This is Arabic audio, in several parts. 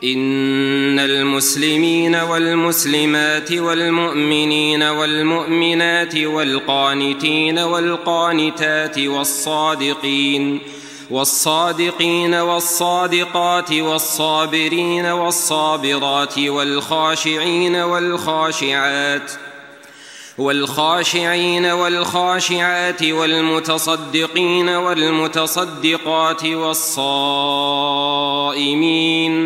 إن المسلمين والمسلمات والمؤمنين والمؤمنات والقانتين والقانتات والصادقين والصادقات والصابرين والصابرات والخاشعين والخاشعات والمتصدقين والمتصدقات والصائمين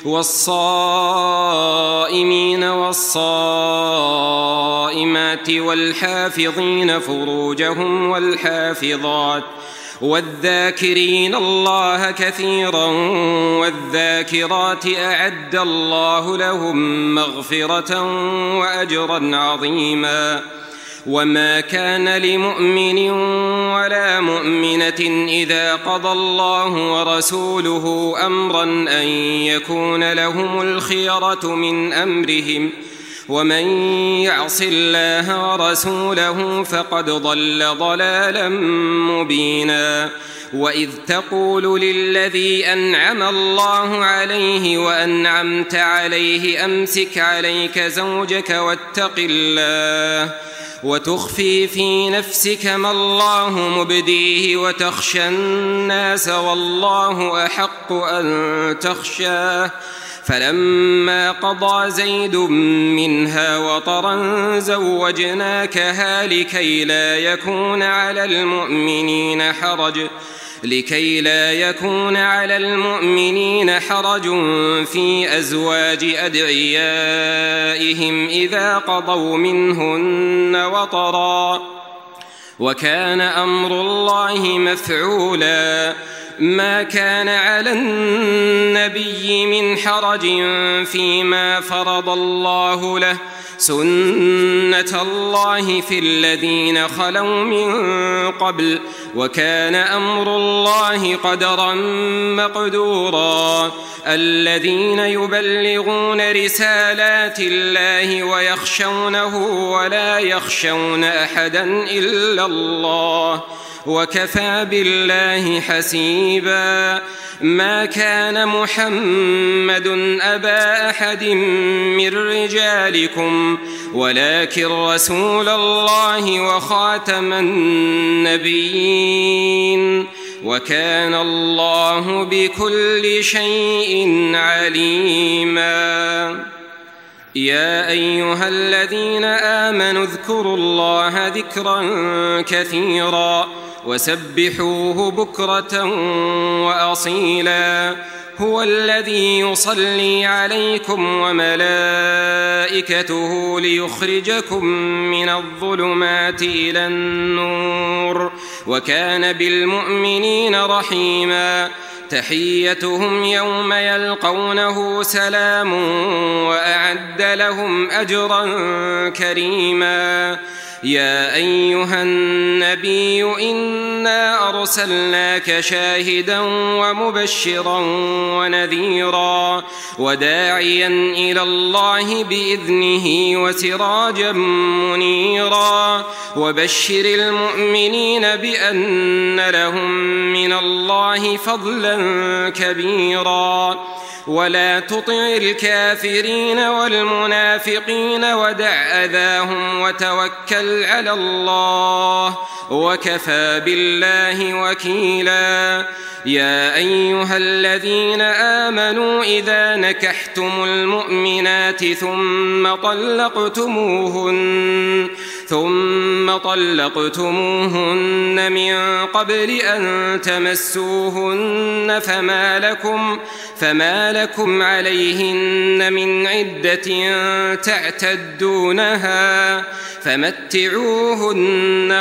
والصائمات والحافظين فروجهم والحافظات والذاكرين الله كثيرا والذاكرات أعد الله لهم مغفرة وأجرا عظيما. وما كان لمؤمن ولا مؤمنة إذا قضى الله ورسوله أمرا أن يكون لهم الخيرة من أمرهم، ومن يعص الله ورسوله فقد ضل ضلالا مبينا. وإذ تقول للذي أنعم الله عليه وأنعمت عليه أمسك عليك زوجك واتق الله وتخفي في نفسك ما الله مبديه وتخشى الناس والله أحق أن تخشاه. فلما قضى زيد منها وطرا زوجناكها لكي لا يكون على المؤمنين حرج في أزواج أدعيائهم إذا قضوا منهن وطرا، وكان أمر الله مفعولا. ما كان على النبي من حرج فيما فرض الله له، سنة الله في الذين خلوا من قبل، وكان أمر الله قدرا مقدورا. الذين يبلغون رسالات الله ويخشونه ولا يخشون أحدا إلا الله، وكفى بالله حسيبا. ما كان محمد أبا أحد من رجالكم ولكن رسول الله وخاتم النبيين، وكان الله بكل شيء عليما. يا أيها الذين آمنوا اذكروا الله ذكرا كثيرا وسبحوه بكرة وأصيلا. هو الذي يصلي عليكم وملائكته ليخرجكم من الظلمات إلى النور، وكان بالمؤمنين رحيما. تحيتهم يوم يلقونه سلام وأعد لهم أجرا كريما. يا أيها النبي إنا أرسلناك شاهدا ومبشرا ونذيرا وداعيا إلى الله بإذنه وسراجا منيرا. وبشر المؤمنين بأن لهم من الله فضلا كبيرا. ولا تطع الكافرين والمنافقين ودع أذاهم وتوكل على الله وكفى بالله وكيلا. يا أيها الذين آمنوا إذا نكحتم المؤمنات ثم طلقتموهن من قبل أن تمسوهن فما لكم عليهن من عدة تعتدونها، فمتعوهن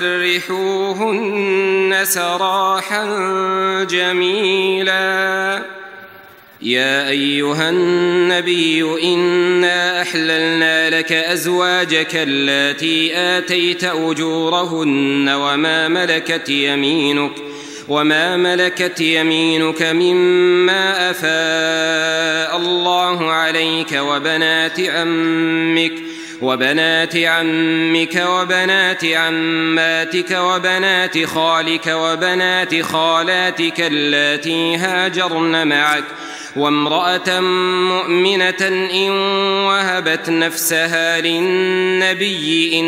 وسرحوهن سراحا جميلا. يا أيها النبي إنا أحللنا لك أزواجك اللاتي آتيت أجورهن وما ملكت يمينك مما أفاء الله عليك وبنات عمك وبنات عمك وبنات عماتك وبنات خالك وبنات خالاتك اللاتي هاجرن معك وامرأة مؤمنة إن وهبت نفسها للنبي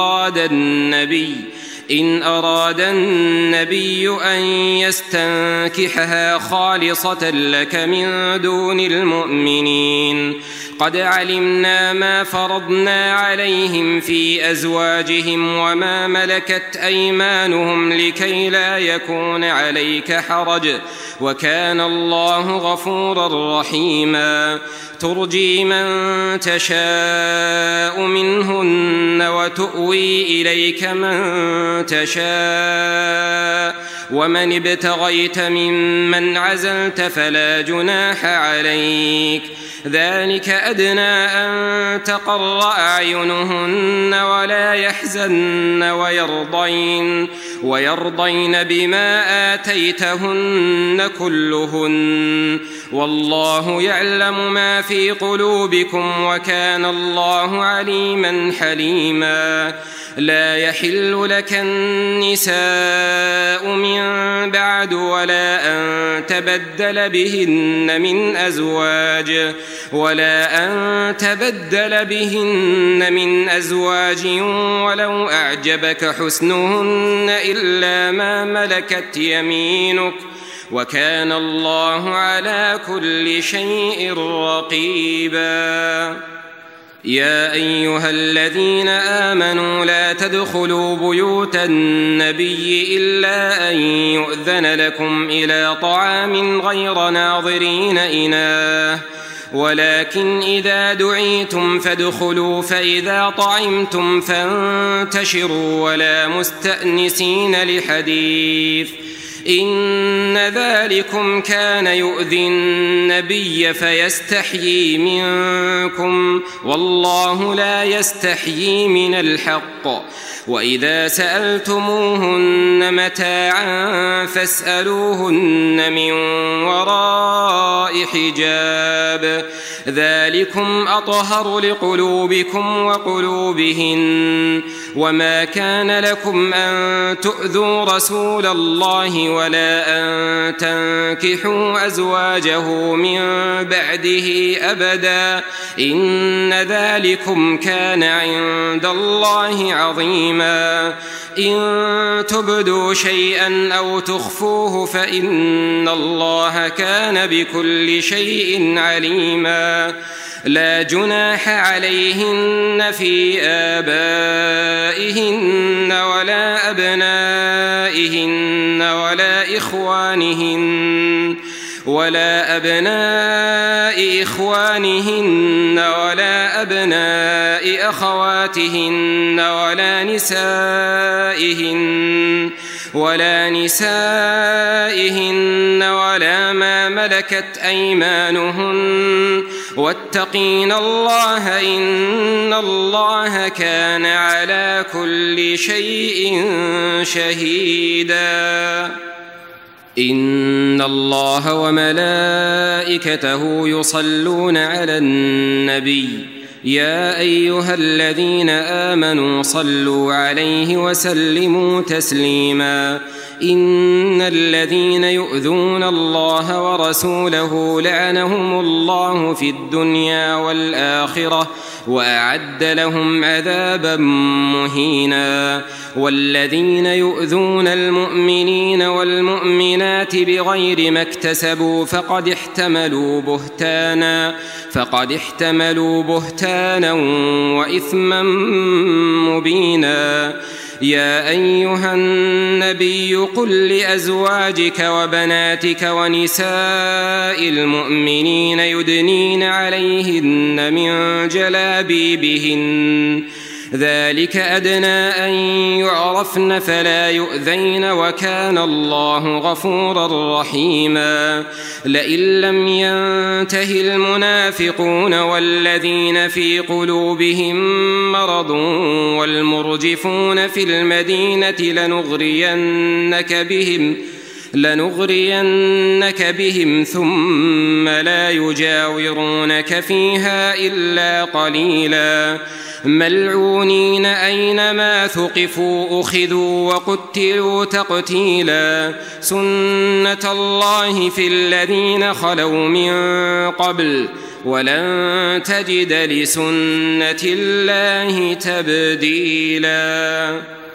إن أراد النبي أن يستنكحها خالصة لك من دون المؤمنين. قد علمنا ما فرضنا عليهم في أزواجهم وما ملكت أيمانهم لكي لا يكون عليك حرج، وكان الله غفورا رحيما. ترجي من تشاء منهن وتؤوي إليك من تشاء، ومن ابتغيت ممن عزلت فلا جناح عليك. ذلك أدنى أن تقر أعينهن ولا يحزن ويرضين بما آتيتهن كلهن، والله يعلم ما في قلوبكم وكان الله عليما حليما. لا يحل لك النساء من بعد ولا أن تبدل بهن من أزواج ولو أعجبك حسنهن إلا ما ملكت يمينك، وكان الله على كل شيء رقيبا. يا أيها الذين آمنوا لا تدخلوا بيوت النبي إلا أن يؤذن لكم إلى طعام غير ناظرين إناه، ولكن إذا دعيتم فادخلوا، فإذا طعمتم فانتشروا ولا مستأنسين لحديث، إن ذلكم كان يؤذي النبي فيستحيي منكم، والله لا يستحيي من الحق. وإذا سألتموهن متاعا فاسألوهن من وراء حجاب، ذلكم أطهر لقلوبكم وقلوبهن. وما كان لكم أن تؤذوا رسول الله ولا أن تنكحوا أزواجه من بعده أبدا، إن ذلكم كان عند الله عظيما. إن تبدوا شيئا أو تخفوه فإن الله كان بكل شيء عليما. لا جناح عليهن في آبائهن ولا أبنائهن ولا أبناء إخوانهن ولا أبناء أخواتهن ولا نسائهن ولا ما ملكت أيمانهن، واتقين الله إن الله كان على كل شيء شهيدا. إن الله وملائكته يصلون على النبي، يا أيها الذين آمنوا صلوا عليه وسلموا تسليما. إن الذين يؤذون الله ورسوله لعنهم الله في الدنيا والآخرة وأعد لهم عذابا مهينا. والذين يؤذون المؤمنين والمؤمنات بغير ما اكتسبوا فقد احتملوا بهتانا وإثما مبينا. يا أيها النبي قل لأزواجك وبناتك ونساء المؤمنين يدنين عليهن من جلابيبهن، ذلك أدنى أن يعرفن فلا يؤذين، وكان الله غفورا رحيما. لئن لم ينته المنافقون والذين في قلوبهم مرض لنغرينك بهم ثم لا يجاورونك فيها إلا قليلا ملعونين أينما ثقفوا أخذوا وقتلوا تقتيلا سنة الله في الذين خلوا من قبل ولن تجد لسنة الله تبديلا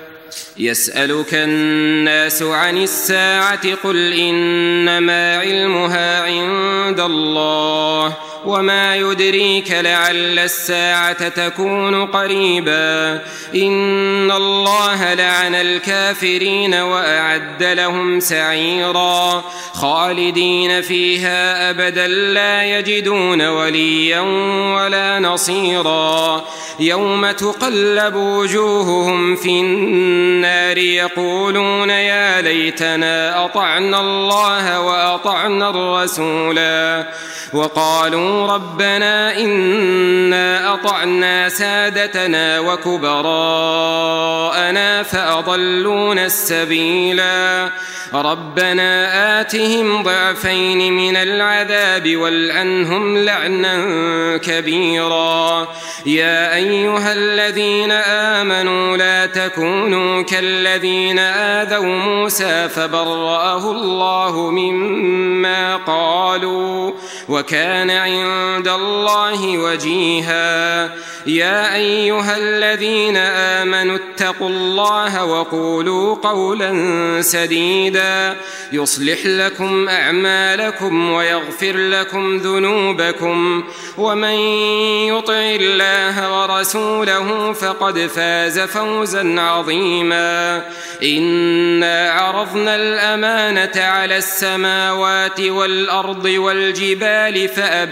يسألك الناس عن الساعة قل إنما علمها عند الله وما يدريك لعل الساعة تكون قريبا إن الله لعن الكافرين وأعد لهم سعيرا خالدين فيها أبدا لا يجدون وليا ولا نصيرا يوم تقلب وجوههم في النار يقولون يا ليتنا أطعنا الله وأطعنا الرسولا وقالوا ربنا إنا أطعنا سادتنا وكبراءنا فأضلونا السبيلا ربنا آتهم ضعفين من العذاب والعنهم لعنا كبيرا يا أيها الذين آمنوا لا تكونوا كالذين آذوا موسى فبرأه الله مما قالوا وكان عند الله وجيها يا أيها الذين آمنوا اتقوا الله وقولوا قولا سديدا يصلح لكم أعمالكم ويغفر لكم ذنوبكم ومن يطع الله ورسوله فقد فاز فوزا عظيما إنا عرضنا الأمانة على السماوات والأرض والجبال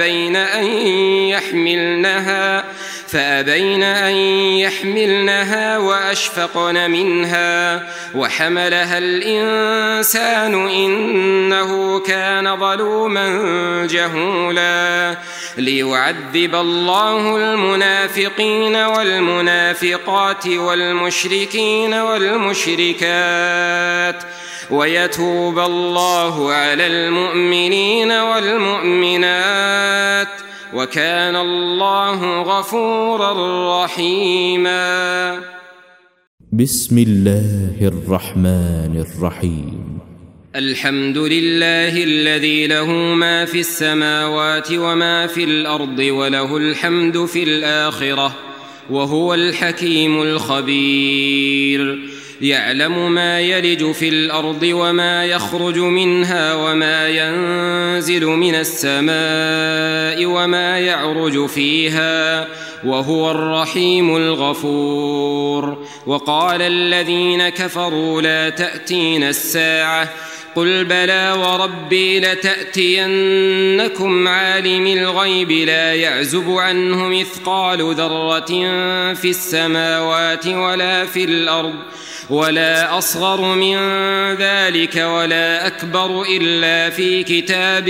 فأبين أن يحملنها وأشفقن منها وحملها الإنسان إنه كان ظلوما جهولا ليعذب الله المنافقين والمنافقات والمشركين والمشركات ويتوب الله على المؤمنين والمؤمنات وكان الله غفورا رحيما بسم الله الرحمن الرحيم الحمد لله الذي له ما في السماوات وما في الأرض وله الحمد في الآخرة وهو الحكيم الخبير يعلم ما يلج في الأرض وما يخرج منها وما ينزل من السماء وما يعرج فيها وهو الرحيم الغفور وقال الذين كفروا لا تأتينا الساعة قل بلى وربي لتأتينكم عالم الغيب لا يعزب عنه مثقال ذرة في السماوات ولا في الأرض ولا أصغر من ذلك ولا أكبر إلا في كتاب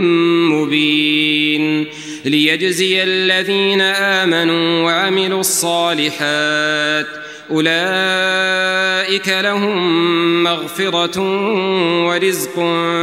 مبين ليجزي الذين آمنوا وعملوا الصالحات أولئك لهم مغفرة ورزق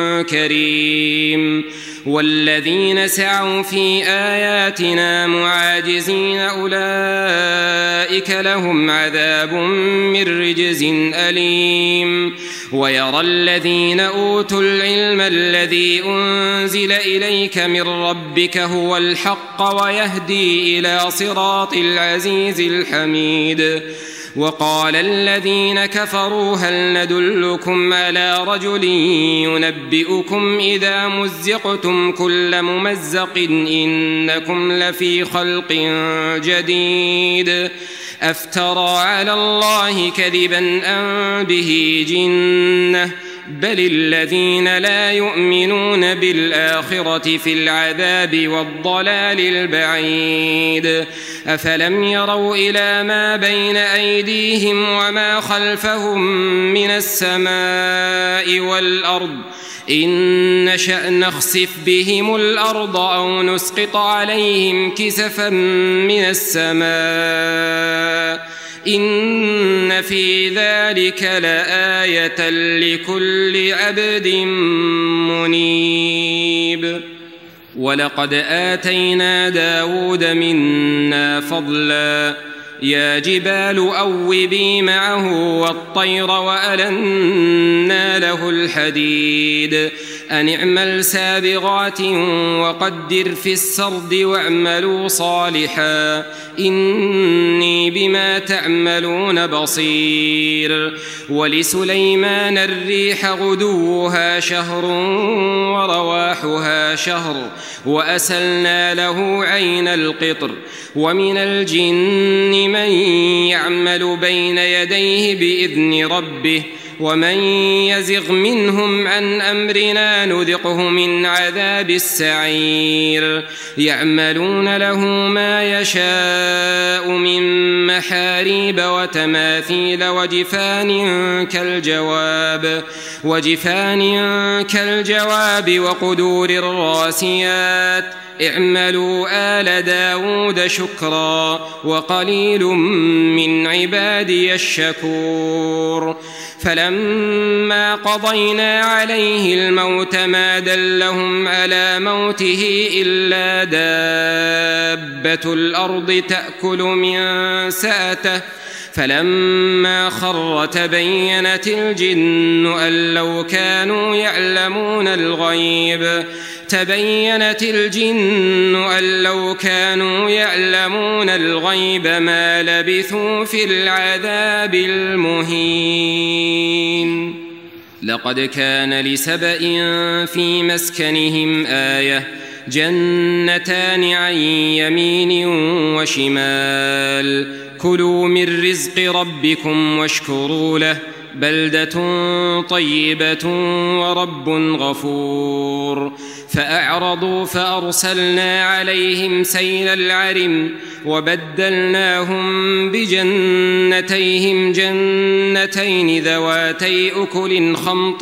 كريم والذين سعوا في آياتنا معاجزين أولئك لهم عذاب من رجز أليم ويرى الذين أوتوا العلم الذي أنزل إليك من ربك هو الحق ويهدي إلى صراط العزيز الحميد وقال الذين كفروا هل ندلكم على رجل ينبئكم إذا مزقتم كل ممزق إنكم لفي خلق جديد أفترى على الله كذبا أم به جنة بل الذين لا يؤمنون بالآخرة في العذاب والضلال البعيد أفلم يروا إلى ما بين أيديهم وما خلفهم من السماء والأرض إن نشأ نخسف بهم الأرض أو نسقط عليهم كسفا من السماء إن في ذلك لآية لكل عبد منيب. ولقد آتينا داود منا فضلا يا جبال أوبي معه والطير وألنا له الحديد أن اعمل سابغات وقدر في السرد واعملوا صالحا إني بما تعملون بصير. ولسليمان الريح غدوها شهر ورواحها شهر وأسلنا له عين القطر. ومن الجن من يعمل بين يديه بإذن ربه ومن يزغ منهم عن أمرنا نذقه من عذاب السعير. يعملون له ما يشاء من محاريب وتماثيل وجفان كالجواب وقدور الراسيات اعملوا آل داود شكرا وقليل من عبادي الشكور. فلما قضينا عليه الموت ما دلهم على موته إلا دابة الأرض تأكل من سأته فلما خر تبينت الجن أن لو كانوا يعلمون الغيب ما لبثوا في العذاب المهين. لقد كان لسبإ في مسكنهم آية جنتان عن يمين وشمال كلوا من رزق ربكم واشكروا له بلدة طيبة ورب غفور. فأعرضوا فأرسلنا عليهم سيل العرم وبدلناهم بجنتيهم جنتين ذواتي أكل خمط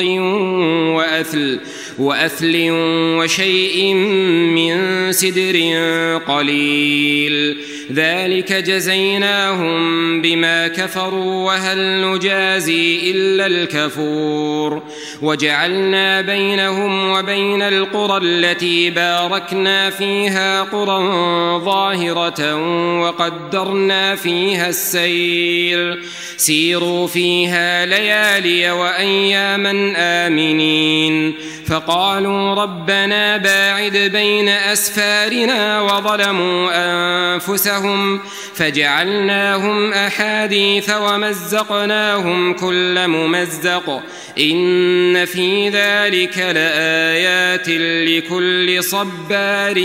وأثل وشيء من سدر قليل ذلك جزيناهم بما كفروا وهل نجازي إلا الكفور. وجعلنا بينهم وبين القرى التي باركنا فيها قرى ظاهرة وقدرنا فيها السير سيروا فيها ليالي وأياما آمنين. فقالوا ربنا باعد بين أسفارنا وظلموا أنفسهم فجعلناهم أحاديث ومزقناهم كل ممزق إن في ذلك لآيات لكل صبار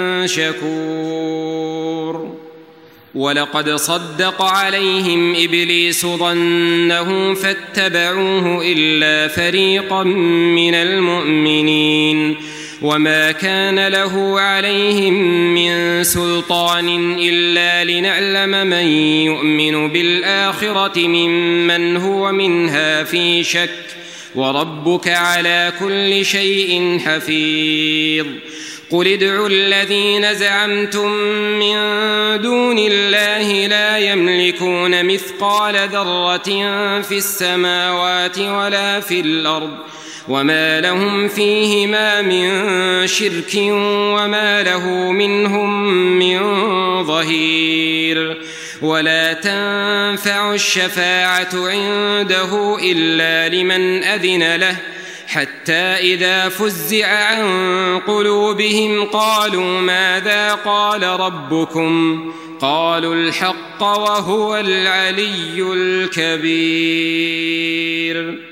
شكور. ولقد صدق عليهم إبليس ظنه فاتبعوه إلا فريقا من المؤمنين وما كان له عليهم من سلطان إلا لنعلم من يؤمن بالآخرة ممن هو منها في شك وربك على كل شيء حفيظ. قل ادعوا الذين زعمتم من دون الله لا يملكون مثقال ذرة في السماوات ولا في الأرض وما لهم فيهما من شرك وما له منهم من ظهير. ولا تنفع الشفاعة عنده إلا لمن أذن له حتى إذا فزع عن قلوبهم قالوا ماذا قال ربكم قالوا الحق وهو العلي الكبير.